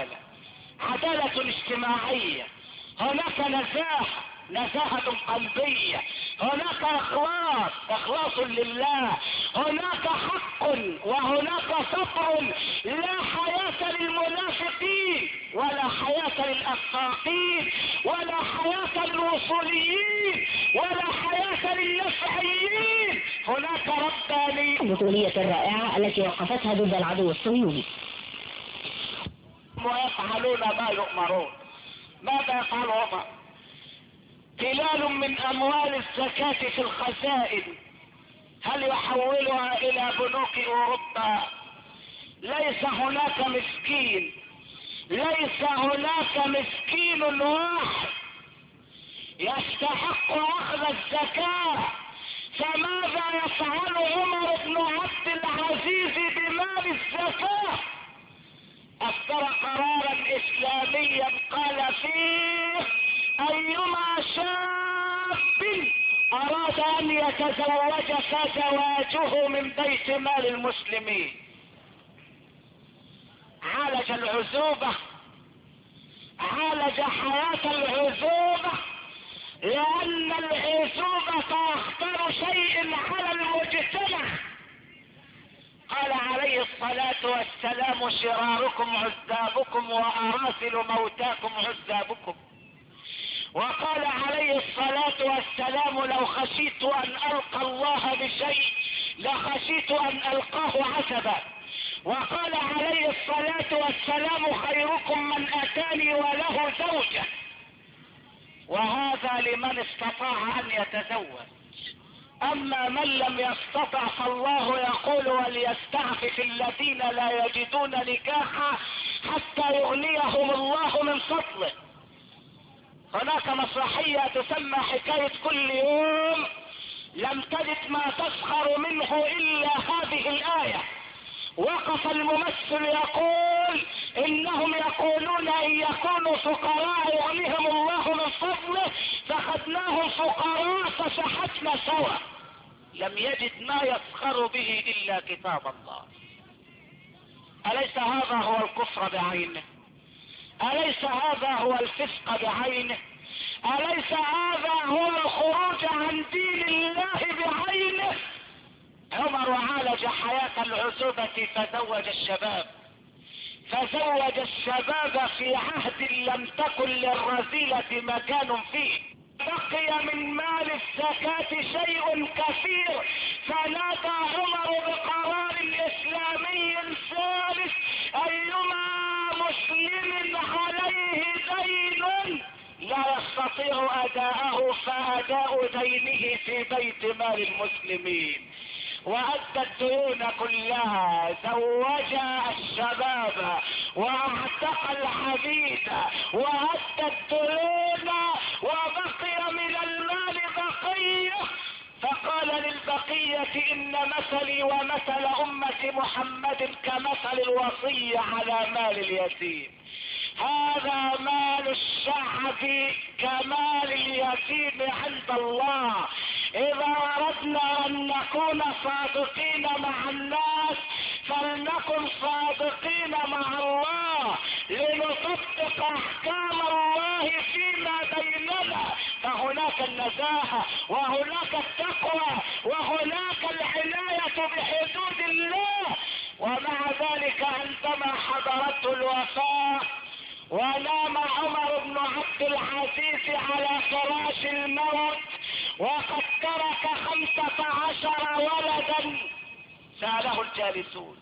A: عدالة اجتماعية، هناك نزاهة قلبية، هناك إخلاص لله، هناك حق وهناك صبر، لا حياة للمنافقين ولا حياة للأفاقين ولا حياة للوصوليين ولا حياة للنفعيين، هناك رباني.
C: البطولية الرائعة التي وقفتها ضد العدو الصهيوني.
A: ويفعلون ما يؤمرون. ماذا يفعل عمر؟ تلال من أموال الزكاة في الخزائن، هل يحولها إلى بنوك أوروبا؟ ليس هناك مسكين واحد يستحق أخذ الزكاة فماذا يفعل عمر بن عبد العزيز بمال الزكاة؟ أصدر قرارا إسلاميا قال فيه أيما شاب أراد أن يتزوج فزواجه من بيت مال المسلمين. عالج العزوبة، عالج حياة العزوبة، لأن العزوبة أخطر شيء على المجتمع. قال عليه الصلاة والسلام شراركم عزابكم وأراسل موتاكم عزابكم. وقال عليه الصلاة والسلام لو خشيت أن ألقى الله بشيء لخشيت أن ألقاه عتبا. وقال عليه الصلاة والسلام خيركم من أتاني وله زوجة. وهذا لمن استطاع أن يتزوج. أما من لم يستطع فالله يقول وليستعفف الذين لا يجدون نكاحا حتى يغنيهم الله من فضله. هناك مسرحية تسمى حكاية كل يوم، لم تجد ما تسخر منه إلا هذه الآية. وقف الممثل يقول إنهم يقولون إن يكونوا فقراء يغنيهم الله من فضله فخذناهم فقراء فشحتنا سوا. لم يجد ما يسخر به إلا كتاب الله. أليس هذا هو الكفر بعينه؟ أليس هذا هو الفسق بعينه؟ أليس هذا هو الخروج عن دين الله بعينه؟ عمر عالج حياة العزوبة فزوج الشباب، فزوج الشباب في عهد لم تكن للرذيلة مكان فيه. بقي من مال الزكاة شيء كثير، فنادى عمر بقرار إسلامي ثالث أيما مسلم عليه دين لا يستطيع أداءه فأداء دينه في بيت مال المسلمين. وأدى الديون كلها، زوج الشباب واعتق العبيد وأدى الديون وبقي من المال بقية. فقال للبقية إن مثلي ومثل أمة محمد كمثل الوصي على مال اليتيم. هذا مال الشعب كمال اليتيم عند الله. إذا أردنا أن نكون صادقين مع الناس فلنكن صادقين مع الله لنطبق أحكام الله فيما بيننا. فهناك النزاهة وهناك التقوى وهناك العناية بحدود الله. ومع ذلك عندما حضرته الوفاة ونام عمر بن عبد العزيز على فراش الموت وقد ترك 15 ولدا، سأله الجالسون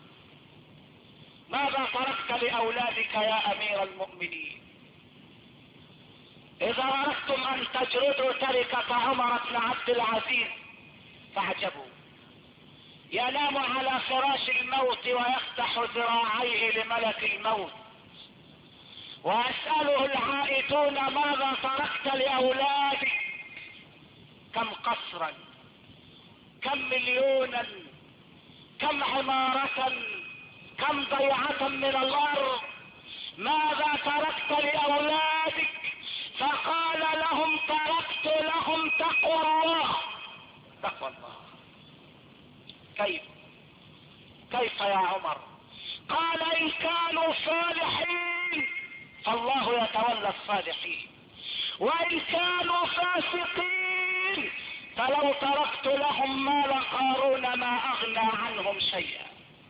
A: ماذا تركت لأولادك يا أمير المؤمنين؟ إذا أردتم أن تجردوا تركة عمر بن عبد العزيز فاعجبوا. ينام على فراش الموت ويفتح ذراعيه لملك الموت، ويسأله العائدون ماذا تركت لأولادك؟ كم قصرا، كم مليونا، كم عمارة، كم ضيعة من الأرض، ماذا تركت لأولادك؟ فقال لهم تركت لهم تقوى الله. تقوى الله كيف يا عمر؟ قال إن كانوا صالحين فالله يتولى الصالحين، وإن كانوا فاسقين فلو تركت لهم مال قارون ما أغنى عنهم شيئا.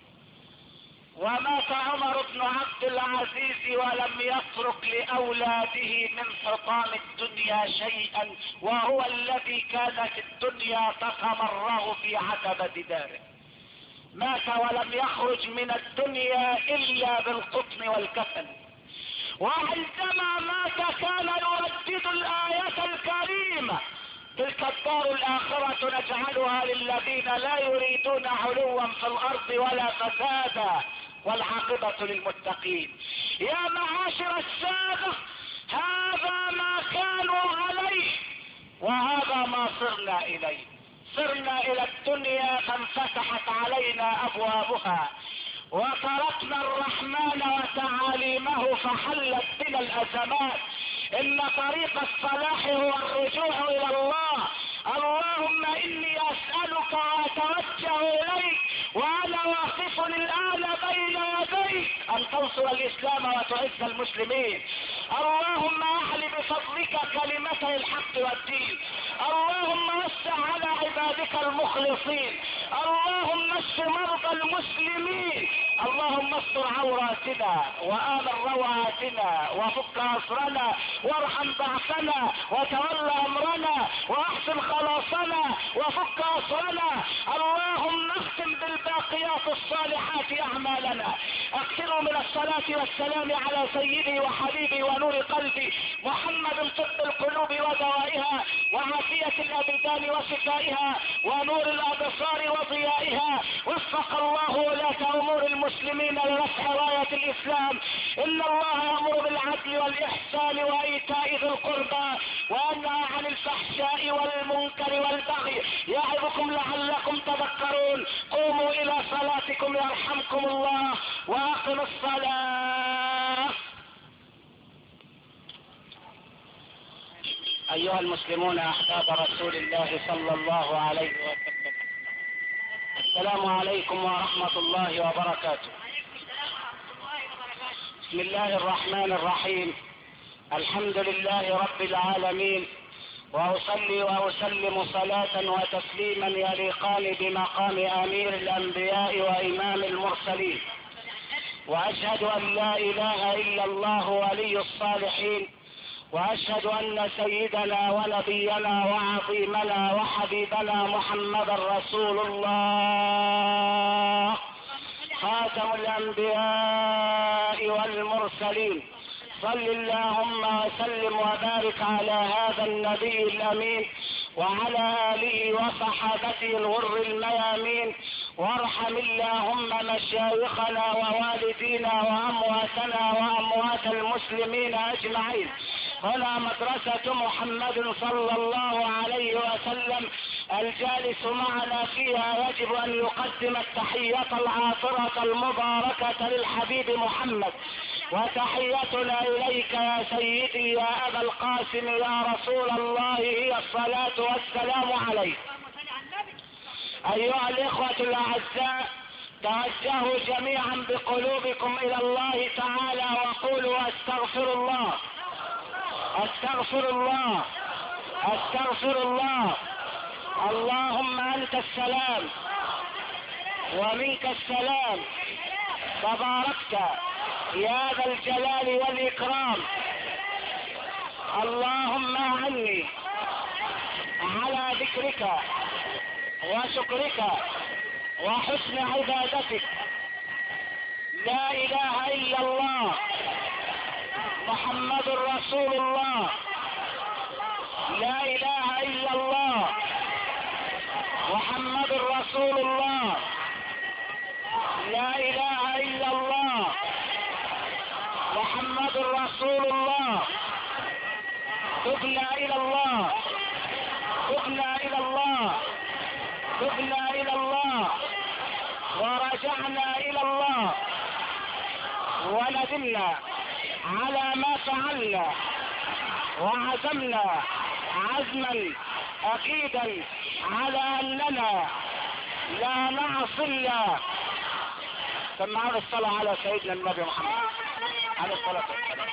A: ومات عمر بن عبد العزيز ولم يترك لأولاده من حطام الدنيا شيئا، وهو الذي كانت الدنيا تتمره في عتبة داره. مات ولم يخرج من الدنيا إلا بالقطن والكفن. وعندما مات كان يردد الآية الكريمة تلك الدار الآخرة نجعلها للذين لا يريدون علوا في الأرض ولا فسادا والعاقبة للمتقين. يا معاشر السادة، هذا ما كانوا عليه وهذا ما صرنا إليه. صرنا الى الدنيا فانفتحت علينا ابوابها، وتركنا الرحمن وتعاليمه فحلت بنا الازمات. ان طريق الصلاح هو الرجوع الى الله. اللهم اني اسألك واتوجه اليك وانا واقف الان بين يديك ان تنصر الاسلام وتعز المسلمين. اللهم اعل بفضلك كلمتي الحق والدين. اللهم وسع على عبادك المخلصين. اللهم اشف مرضى المسلمين. اللهم استر عوراتنا وآمن روعاتنا وفك اسرنا وارحم ضعفنا وتولى امرنا واحسن خلاصنا وفك اسرنا. اللهم اختم بالباقيات الصالحات اعمالنا. اكثروا من الصلاة والسلام على سيدي وحبيبي ونور قلبي محمد طب القلوب ودوائها وعافية الابدان وشفائها ونور الابصار وضيائها. وفق الله ولاة امور المسلمين لرفع راية الاسلام. ان الله يأمر بالعدل والاحسان وايتاء ذي القربى وينهى عن الفحشاء والمنكر والبغي يعظكم لعلكم تذكرون. قوموا الى صلاتكم يرحمكم الله واقم الصلاة. ايها المسلمون احباب رسول الله صلى الله عليه وسلم، السلام عليكم ورحمة الله وبركاته. بسم الله الرحمن الرحيم. الحمد لله رب العالمين، واصلي واسلم صلاة وتسليما يليقان بمقام امير الانبياء وامام المرسلين، واشهد ان لا اله الا الله ولي الصالحين، واشهد ان سيدنا ونبينا وعظيمنا وحبيبنا محمدا رسول الله خاتم الانبياء والمرسلين. صل اللهم وسلم وبارك على هذا النبي الامين وعلى اله وصحابته الغر الميامين. وارحم اللهم مشايخنا ووالدينا وامواتنا واموات المسلمين اجمعين. هنا مدرسة محمد صلى الله عليه وسلم، الجالس معنا فيها يجب ان يقدم التحية العاطرة المباركة للحبيب محمد. وتحيتنا اليك يا سيدي يا ابا القاسم يا رسول الله هي الصلاة والسلام عليك. ايها الاخوة الاعزاء، توجهوا جميعا بقلوبكم الى الله تعالى وقولوا استغفر الله استغفر الله استغفر الله. اللهم انت السلام ومنك السلام، تباركت يا ذا الجلال والاكرام. اللهم اعني على ذكرك وشكرك وحسن عبادتك. لا اله الا الله محمد رسول الله. لا اله الا الله محمد رسول الله. لا اله الا الله محمد رسول الله. تبنا الى الله تبنا الى الله تبنا الى الله ورجعنا الى الله وندمنا على ما فعلنا وعزمنا عزما اكيدا على اننا لا نعصي الله. سمعوا الصلاة على سيدنا النبي محمد عليه الصلاة والسلام.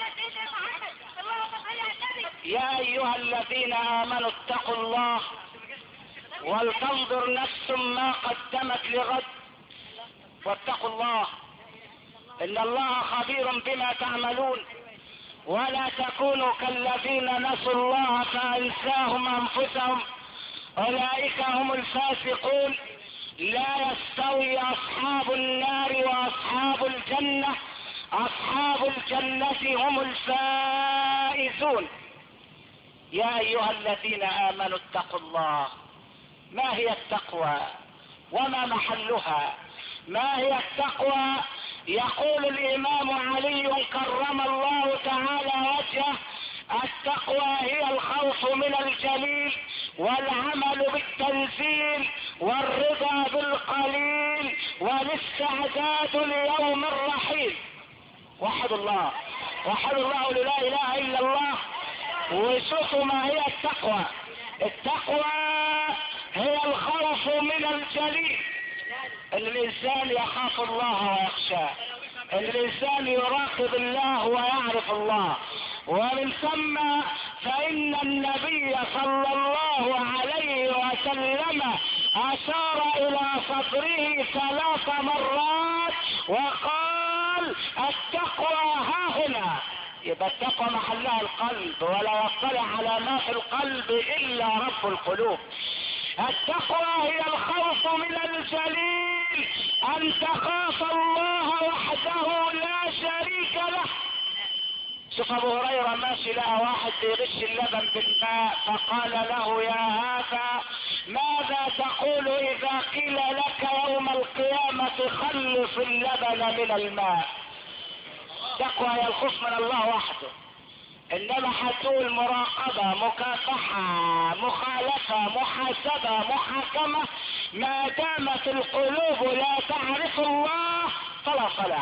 A: يا ايها الذين امنوا اتقوا الله ولتنظر نفس ما قدمت لغد واتقوا الله ان الله خبير بما تعملون. ولا تكونوا كالذين نسوا الله فانساهم انفسهم اولئك هم الفاسقون. لا يستوي اصحاب النار واصحاب الجنة، اصحاب الجنة هم الفائزون. يا ايها الذين امنوا اتقوا الله. ما هي التقوى وما محلها؟ ما هي التقوى؟ يقول الامام علي كرم الله تعالى وجهه: التقوى هي الخوف من الجليل والعمل بالتنزيل والرضا بالقليل والاستعداد ليوم الرحيل. وحد الله، وحد الله، لا اله الا الله. وشوفوا ما هي التقوى. التقوى هي الخوف من الجليل، ان الانسان يخاف الله ويخشاه، ان الانسان يراقب الله ويعرف الله. ومن ثم فان النبي صلى الله عليه وسلم اشار الى صدره 3 مرات وقال التقوى ها هنا. يبقى التقوى محلها القلب، ولا يطلع على ما في القلب الا رب القلوب. التقوى هي الخوف من الجليل، ان تخاف الله وحده لا شريك له. شوف ابو هريرة ماشي لقى واحد بيغش اللبن بالماء، فقال له يا هذا ماذا تقول اذا قيل لك يوم القيامة خلص اللبن من الماء؟ التقوى هي الخوف من الله وحده. انما هتقول مراقبة، مكافحة، مخالفة، محاسبة، محاكمة، ما دامت القلوب لا تعرف الله فلا صلاح.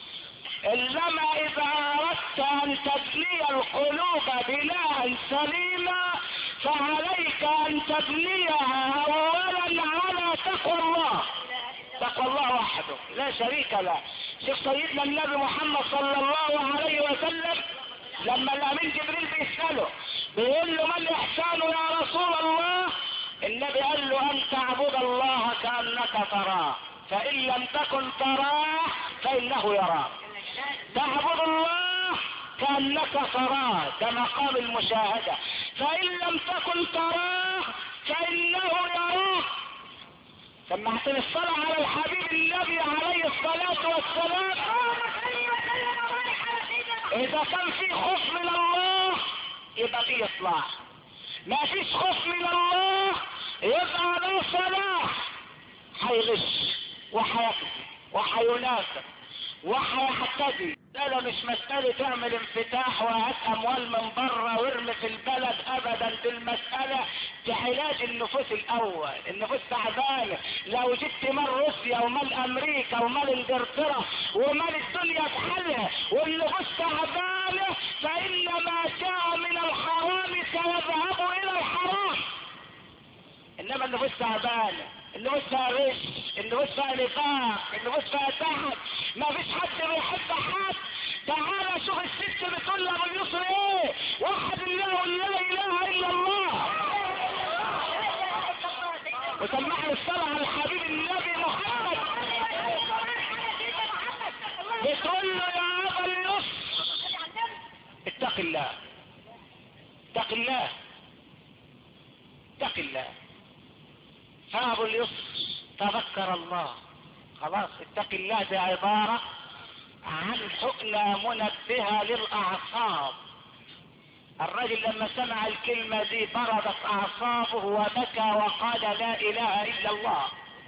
A: انما اذا اردت ان تبني القلوب بناء سليما فعليك ان تبنيها اولا على تقوى الله. تقوى الله وحده لا شريك له. شوف سيدنا النبي محمد صلى الله عليه وسلم لما الامين جبريل بيسأله بيقول له ما الاحسان يا رسول الله؟ النبي قال له ان تعبد الله كأنك تراه، فان لم تكن تراه فانه يراك. تعبد الله كأنك تراه، ده مقام المشاهدة، فان لم تكن تراه فانه يراك. سمعتني الصلاة على الحبيب النبي عليه الصلاة والسلام. اذا كان في خوف من الله يبقى في اصلاح، ما فيش خوف من الله يبقى له صلاح. هيغش وهيكذب وهينافق وهيحتدي. لا مش مسألة تعمل انفتاح وهات اموال من بره وارمي في البلد ابدا. دي المسألة علاج النفوس الاول. النفوس تعبانة. لو جبت مال روسيا ومال امريكا ومال انجلترا ومال الدنيا بحالها والنفوس تعبانة فان ما جاء من الحرام سيذهب الى الحرام. انما النفوس تعبانة، النفوس فيها غش، النفوس فيها نفاق، النفوس فيها تعب، ما فيش حد بيحب حد. تعالى شوف الست بتقول له ابو يسر ايه؟ وحد الله لا اله الا الله. وسمعني الصلاة على الحبيب النبي محمد. بتقول له يا ابا اليسر اتق الله، اتق الله، اتق الله. فابو اليسر تذكر الله. خلاص اتق الله دي عبارة عن حقنة منبهة للاعصاب. الرجل لما سمع الكلمة دي بردت اعصابه وبكى وقال لا اله الا الله.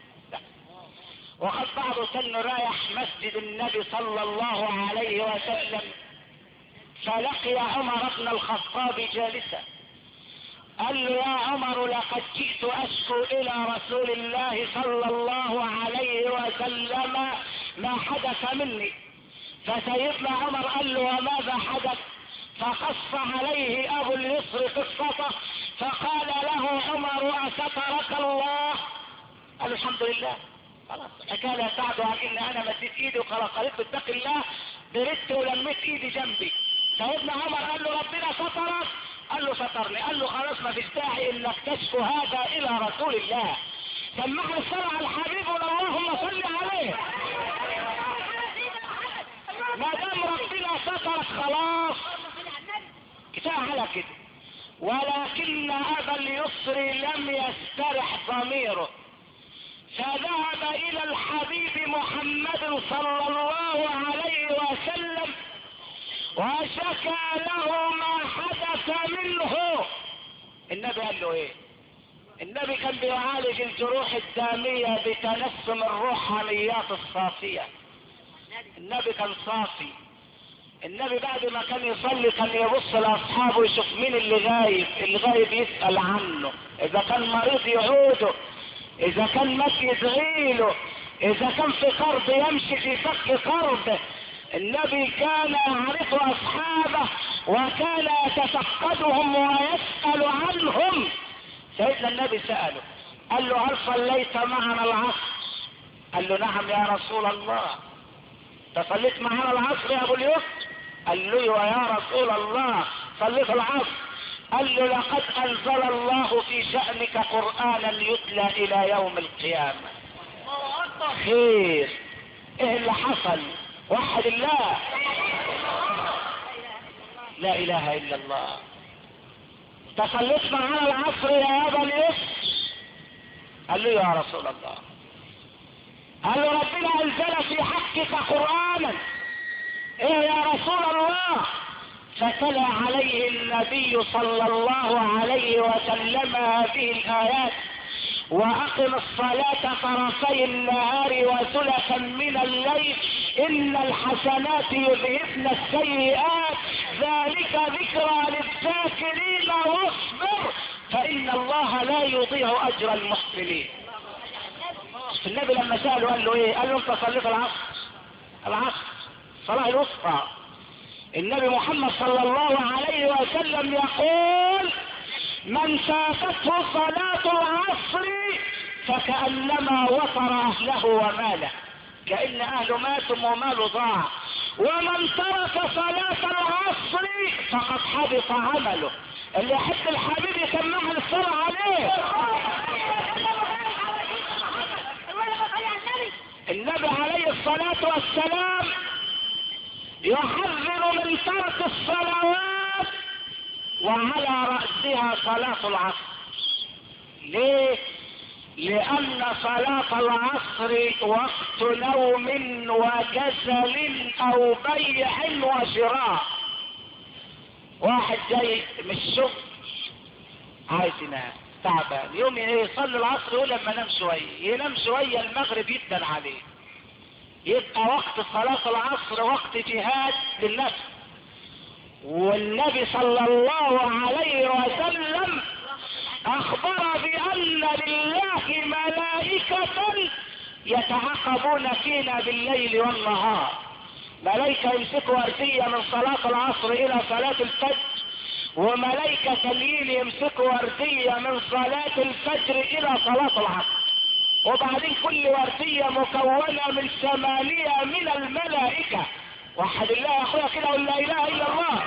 A: وقد بعض سن رايح مسجد النبي صلى الله عليه وسلم فلقي عمر بن الخطاب جالسا. قال له يا عمر لقد جئت اشكو الى رسول الله صلى الله عليه وسلم ما حدث مني. فسيدنا عمر قال له وماذا حدث؟ فقص عليه ابو اليسر قصته. فقال له عمر أسترك الله؟ قال له الحمد لله. خلاص كان يساعده عن ان انا مديت ايدي وخلاص قالت اتق الله. بردت ولميت ايدي جنبي. سيدنا عمر قال له ربنا سترك؟ قال له سترني. قال له خلاص ما فيش داعي انك تشكو هذا الى رسول الله. سمعنا الصلاة على الحبيب اللهم صل عليه. ما دام ربنا سترك خلاص كفايه على كده. ولكن ابا اليسر لم يسترح ضميره فذهب الى الحبيب محمد صلى الله عليه وسلم وشكى له ما حدث منه. النبي قال له ايه؟ النبي كان بيعالج الجروح الدامية بتنسم الروحانيات الصافية. النبي كان صافي النبي بعد ما كان يصلي كان يبص لاصحابه يشوف مين اللي غايب يسأل عنه، اذا كان مريض يعوده، اذا كان مات يدعيله، اذا كان في قرب يمشي في فك قربه. النبي كان يعرف اصحابه وكان يتفقدهم ويسأل عنهم. سيدنا النبي سأله قال له: هل صليت معنا العصر؟ قال له: نعم يا رسول الله. تصليت معنا العصر يا ابو اليسر؟ قال له: يا رسول الله صليت العصر. قال له: لقد انزل الله في شأنك قرآنا يتلى الى يوم القيامة. خير، ايه اللي حصل؟ وحد الله، لا اله الا الله. تصليت معنا العصر يا ابا اليسر؟ قال له: يا رسول الله. قال له: ربنا انزل في حقك قرآنا. ايه يا رسول الله؟ فتلا عليه النبي صلى الله عليه وسلم هذه الآيات: وأقم الصلاة طرفي النهار وزلفا من الليل إن الحسنات يذهبن السيئات ذلك ذكرى للذاكرين واصبر فإن الله لا يضيع أجر المحسنين. النبي لما سأله قال له ايه؟ قال له: انت صليت العصر صلاة الوسطى. النبي محمد صلى الله عليه وسلم يقول: من فاتته صلاة العصر فكأنما وطر اهله وماله، كأن اهله ماتوا وماله ضاع. ومن ترك صلاة العصر فقد حبط عمله. اللي يحب الحبيب يسمع الصلاة عليه. النبي عليه الصلاة والسلام يحذر من ترك الصلوات وعلى رأسها صلاة العصر. ليه؟ لأن صلاة العصر وقت نوم وكسل أو بيع وشراء. واحد جاي من الشغل عايز ينام تعبان، يوم يصلي العصر يقول لما انام شويه، ينام شويه المغرب يبدأ عليه. يبقى وقت صلاة العصر وقت جهاد للنفس. والنبي صلى الله عليه وسلم اخبر بان لله ملائكة يتعاقبون فينا بالليل والنهار. ملائكة يمسكوا وردية من صلاة العصر الى صلاة الفجر، وملائكة تانيين يمسكوا وردية من صلاة الفجر الى صلاة العصر. وبعدين كل وردية مكونة من 8 من الملائكة. وحد الله يا اخويا كده ولا لا اله الا الله.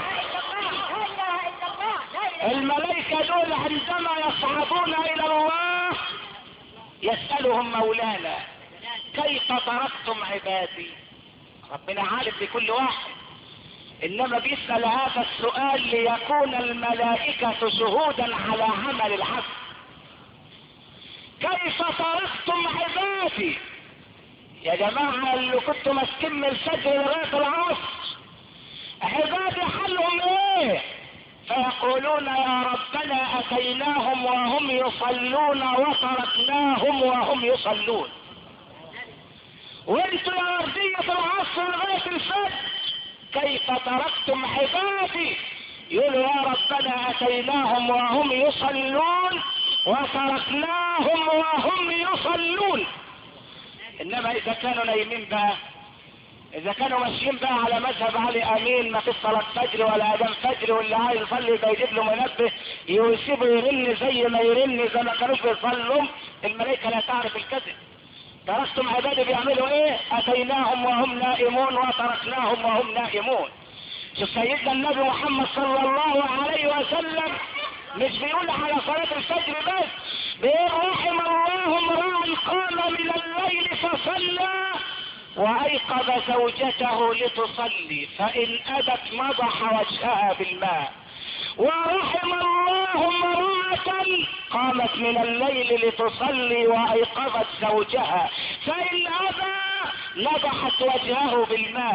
A: الملائكة دول عندما يصعدون الى الله يسألهم مولانا: كيف تركتم عبادي؟ ربنا عارف بكل واحد، انما بيسأل هذا السؤال ليكون الملائكة شهودا على عمل العبد. كيف تركتم عبادي؟ يا جماعة اللي كنتم ماسكين من الفجر لغاية العصر، عبادي حالهم ايه؟ فيقولون: يا ربنا اتيناهم وهم يصلون وتركناهم وهم يصلون. وانتوا يا وردية العصر لغاية الفجر كيف تركتم عبادي؟ يقولوا: يا ربنا اتيناهم وهم يصلون وتركناهم وهم يصلون. انما اذا كانوا نايمين بقى، اذا كانوا ماشيين بقى على مذهب علي امين، ما في صلاة فجر ولا اذان فجر، واللي عايز يصلي بيجيب له منبه يسيبه يرن زي ما يرن زي ما كانوش بيصلوا. الملائكة لا تعرف الكذب. تركتم عبادي بيعملوا ايه؟ اتيناهم وهم نائمون وتركناهم وهم نائمون. شوف سيدنا النبي محمد صلى الله عليه وسلم مش بيقول على صلاة الفجر بس، بيقول: رحم الله امرأ قام من الليل فصلى وايقظ زوجته لتصلي فان ابت مضح وجهها بالماء. ورحم الله امرأة قامت من الليل لتصلي وايقظت زوجها فان ابى نضحت وجهه بالماء.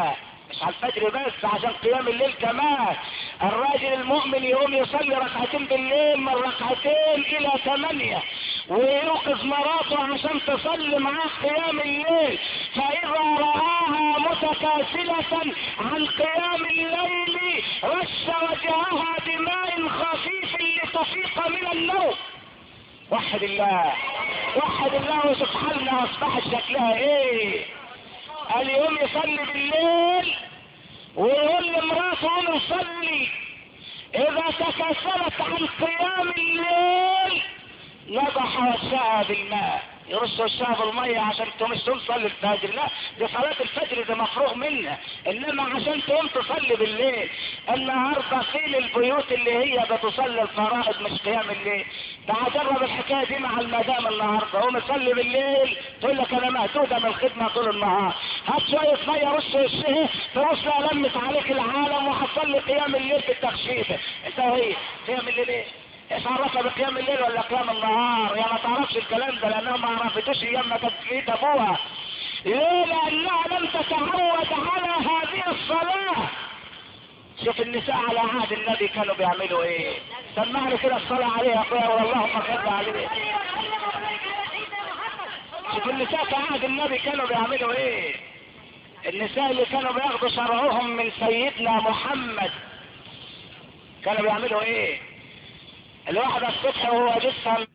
A: مش على الفجر بس، عشان قيام الليل كمان. الراجل المؤمن يقوم يصلي ركعتين بالليل من ركعتين الى 8، ويوقظ مراته عشان تصلي معاه قيام الليل، فاذا رآها متكاسلة عن قيام الليل رش وجهها بماء خفيف لتفيق من النوم. وحد الله، وحد الله، سبحانه اصبحت شكلها ايه؟ اليوم يصلي بالليل ويقول لمراته قوم صلي. اذا تكاسلت عن قيام الليل نضح وشها بالماء، يرش وشها بالمية عشان مش تقوم تصلي الفجر. لا، دي صلاة الفجر دي مفروغ منها، انما عشان تقوم تصلي بالليل. النهارده فين البيوت اللي هي بتصلي الفرائض مش قيام الليل؟ تعال جرب الحكايه دي مع المدام النهارده، قوم صلي بالليل تقول لك انا مهدوده من الخدمه طول النهار، هات شويه ميه رش وشها تبص لها لمت عليك العالم وهتصلي قيام الليل بالتخشيبه. انت وهي قيام الليل ايه؟ ايش عرفها بقيام الليل ولا قيام النهار؟ يا ما تعرفش الكلام ده لانها ما عرفتوش ايام ما كانت في ايد ابوها. ليه؟ لانها لم تتعود على هذه الصلاه. شوف النساء على عهد النبي كانوا بيعملوا ايه. سمعني كده الصلاه عليه يا اخويا واللهم صل عليه. شوف النساء في عهد النبي كانوا بيعملوا ايه. النساء اللي كانوا بياخدوا شرعهم من سيدنا محمد كانوا بيعملوا ايه. الواحد الصبح وهو جسها